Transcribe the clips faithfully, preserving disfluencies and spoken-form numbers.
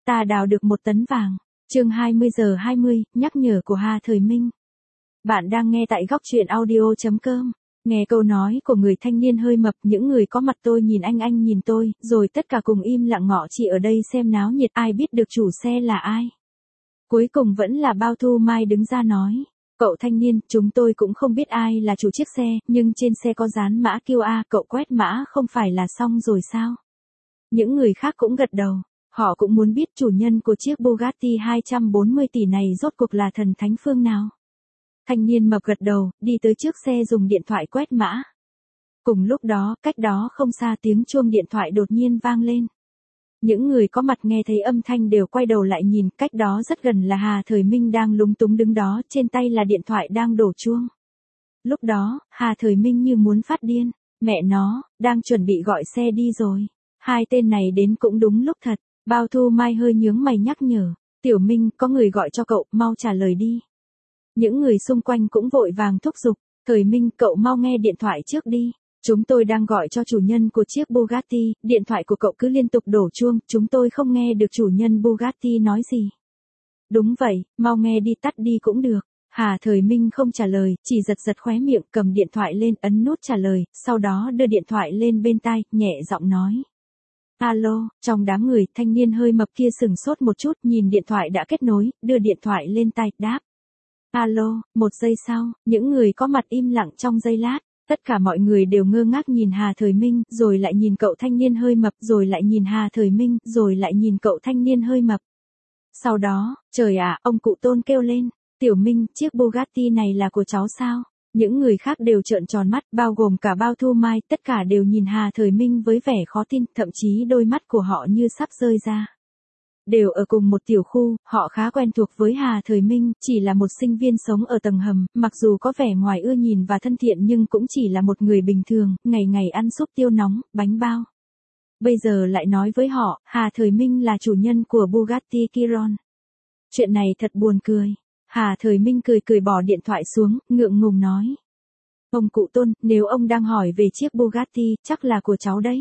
ta đào được một tấn vàng. Chương hai mươi giờ hai mươi, nhắc nhở của Hà Thời Minh. Bạn đang nghe tại góc truyện audio chấm com. Nghe câu nói của người thanh niên hơi mập, những người có mặt tôi nhìn anh anh nhìn tôi, rồi tất cả cùng im lặng ngọ chỉ ở đây xem náo nhiệt, ai biết được chủ xe là ai. Cuối cùng vẫn là Bao Thu Mai đứng ra nói. Cậu thanh niên, chúng tôi cũng không biết ai là chủ chiếc xe, nhưng trên xe có dán mã Q A, cậu quét mã không phải là xong rồi sao? Những người khác cũng gật đầu, họ cũng muốn biết chủ nhân của chiếc Bugatti hai trăm bốn mươi tỷ này rốt cuộc là thần thánh phương nào. Thanh niên mập gật đầu, đi tới trước xe dùng điện thoại quét mã. Cùng lúc đó, cách đó không xa tiếng chuông điện thoại đột nhiên vang lên. Những người có mặt nghe thấy âm thanh đều quay đầu lại nhìn, cách đó rất gần là Hà Thời Minh đang lúng túng đứng đó, trên tay là điện thoại đang đổ chuông. Lúc đó, Hà Thời Minh như muốn phát điên, mẹ nó, đang chuẩn bị gọi xe đi rồi. Hai tên này đến cũng đúng lúc thật. Bao Thu Mai hơi nhướng mày nhắc nhở, Tiểu Minh, có người gọi cho cậu, mau trả lời đi. Những người xung quanh cũng vội vàng thúc giục, Thời Minh, cậu mau nghe điện thoại trước đi. Chúng tôi đang gọi cho chủ nhân của chiếc Bugatti, điện thoại của cậu cứ liên tục đổ chuông, chúng tôi không nghe được chủ nhân Bugatti nói gì. Đúng vậy, mau nghe đi, tắt đi cũng được. Hà Thời Minh không trả lời, chỉ giật giật khóe miệng, cầm điện thoại lên ấn nút trả lời, sau đó đưa điện thoại lên bên tai, nhẹ giọng nói. Alo, trong đám người, thanh niên hơi mập kia sừng sốt một chút, nhìn điện thoại đã kết nối, đưa điện thoại lên tai, đáp. Alo, một giây sau, những người có mặt im lặng trong giây lát, tất cả mọi người đều ngơ ngác nhìn Hà Thời Minh, rồi lại nhìn cậu thanh niên hơi mập, rồi lại nhìn Hà Thời Minh, rồi lại nhìn cậu thanh niên hơi mập. Sau đó, trời ạ, ông cụ Tôn kêu lên, Tiểu Minh, chiếc Bugatti này là của cháu sao? Những người khác đều trợn tròn mắt, bao gồm cả Bao Thu Mai, tất cả đều nhìn Hà Thời Minh với vẻ khó tin, thậm chí đôi mắt của họ như sắp rơi ra. Đều ở cùng một tiểu khu, họ khá quen thuộc với Hà Thời Minh, chỉ là một sinh viên sống ở tầng hầm, mặc dù có vẻ ngoài ưa nhìn và thân thiện nhưng cũng chỉ là một người bình thường, ngày ngày ăn súp tiêu nóng, bánh bao. Bây giờ lại nói với họ, Hà Thời Minh là chủ nhân của Bugatti Chiron. Chuyện này thật buồn cười. Hà Thời Minh cười cười bỏ điện thoại xuống, ngượng ngùng nói. Ông cụ Tôn, nếu ông đang hỏi về chiếc Bugatti, chắc là của cháu đấy.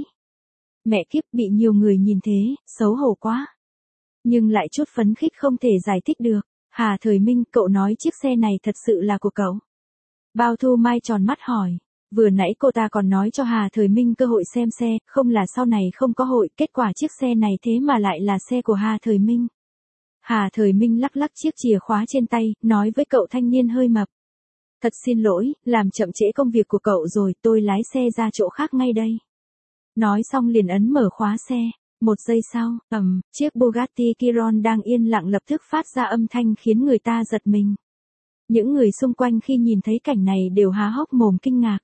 Mẹ kiếp, bị nhiều người nhìn thế, xấu hổ quá. Nhưng lại chút phấn khích không thể giải thích được. Hà Thời Minh, cậu nói chiếc xe này thật sự là của cậu. Bao Thu Mai tròn mắt hỏi. Vừa nãy cô ta còn nói cho Hà Thời Minh cơ hội xem xe, không là sau này không có hội, kết quả chiếc xe này thế mà lại là xe của Hà Thời Minh. Hà Thời Minh lắc lắc chiếc chìa khóa trên tay, nói với cậu thanh niên hơi mập. Thật xin lỗi, làm chậm trễ công việc của cậu rồi, tôi lái xe ra chỗ khác ngay đây. Nói xong liền ấn mở khóa xe. Một giây sau, ầm, chiếc Bugatti Chiron đang yên lặng lập tức phát ra âm thanh khiến người ta giật mình. Những người xung quanh khi nhìn thấy cảnh này đều há hốc mồm kinh ngạc.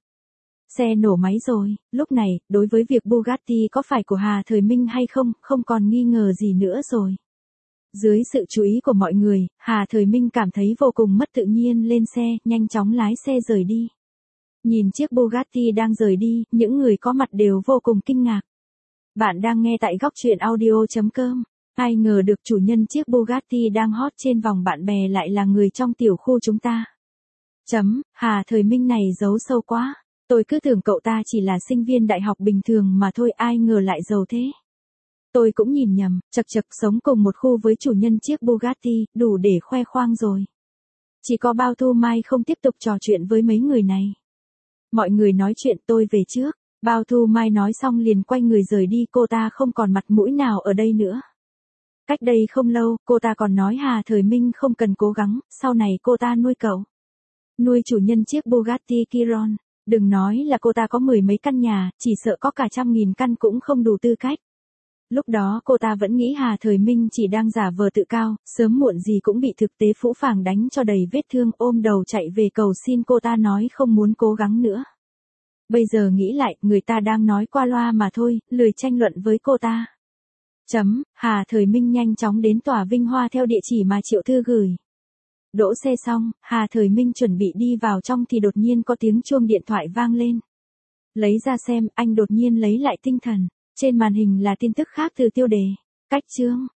Xe nổ máy rồi, lúc này, đối với việc Bugatti có phải của Hà Thời Minh hay không, không còn nghi ngờ gì nữa rồi. Dưới sự chú ý của mọi người, Hà Thời Minh cảm thấy vô cùng mất tự nhiên lên xe, nhanh chóng lái xe rời đi. Nhìn chiếc Bugatti đang rời đi, những người có mặt đều vô cùng kinh ngạc. Bạn đang nghe tại góc truyện audio chấm com. Ai ngờ được chủ nhân chiếc Bugatti đang hot trên vòng bạn bè lại là người trong tiểu khu chúng ta. Chấm, Hà Thời Minh này giấu sâu quá. Tôi cứ tưởng cậu ta chỉ là sinh viên đại học bình thường mà thôi, ai ngờ lại giàu thế. Tôi cũng nhìn nhầm, chật chật, sống cùng một khu với chủ nhân chiếc Bugatti, đủ để khoe khoang rồi. Chỉ có Bao Thu Mai không tiếp tục trò chuyện với mấy người này. Mọi người nói chuyện, tôi về trước. Bao Thu Mai nói xong liền quay người rời đi, cô ta không còn mặt mũi nào ở đây nữa. Cách đây không lâu, cô ta còn nói Hà Thời Minh không cần cố gắng, sau này cô ta nuôi cậu. Nuôi chủ nhân chiếc Bugatti Chiron. Đừng nói là cô ta có mười mấy căn nhà, chỉ sợ có cả trăm nghìn căn cũng không đủ tư cách. Lúc đó cô ta vẫn nghĩ Hà Thời Minh chỉ đang giả vờ tự cao, sớm muộn gì cũng bị thực tế phũ phàng đánh cho đầy vết thương, ôm đầu chạy về cầu xin cô ta nói không muốn cố gắng nữa. Bây giờ nghĩ lại, người ta đang nói qua loa mà thôi, lười tranh luận với cô ta. Chấm, Hà Thời Minh nhanh chóng đến tòa Vinh Hoa theo địa chỉ mà Triệu Thư gửi. Đỗ xe xong, Hà Thời Minh chuẩn bị đi vào trong thì đột nhiên có tiếng chuông điện thoại vang lên. Lấy ra xem, anh đột nhiên lấy lại tinh thần. Trên màn hình là tin tức khác từ tiêu đề. Cách chương.